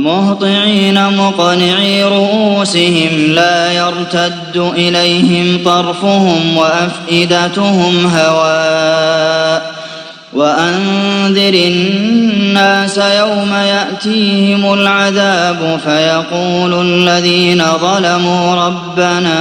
مهطعين مقنعي رؤوسهم لا يرتد إليهم طرفهم وأفئدتهم هواء وأنذر الناس يوم يأتيهم العذاب فيقول الذين ظلموا ربنا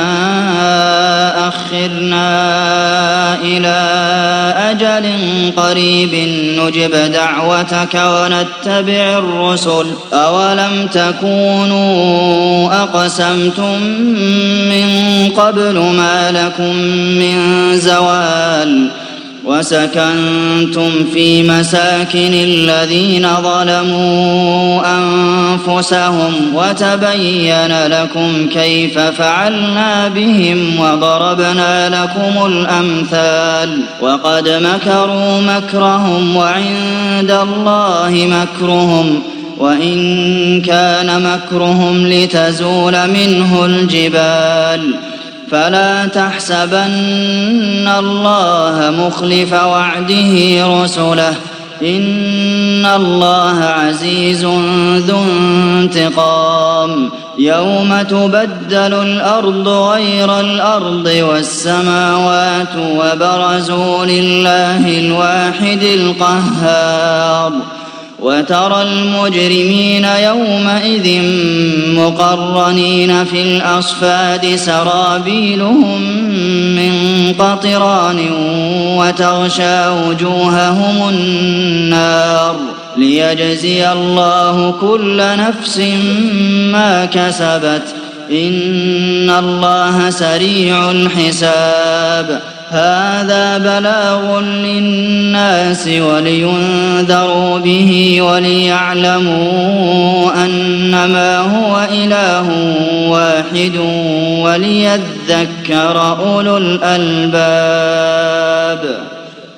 أخرنا إلى أجل قريب نجب دعوتك ونتبع الرسل أولم تكونوا أقسمتم من قبل ما لكم من زوال وسكنتم في مساكن الذين ظلموا أنفسهم وتبين لكم كيف فعلنا بهم وضربنا لكم الأمثال وقد مكروا مكرهم وعند الله مكرهم وإن كان مكرهم لتزول منه الجبال فلا تحسبن الله مخلف وعده رسله إن الله عزيز ذو انتقام يوم تبدل الأرض غير الأرض والسماوات وبرزوا لله الواحد القهار وترى المجرمين يومئذ مقرنين في الأصفاد سرابيلهم من قطران وتغشى وجوههم النار ليجزي الله كل نفس ما كسبت إن الله سريع الحساب هذا بلاغ للناس ولينذروا به وليعلموا أنما هو إله واحد وليذكر أولو الألباب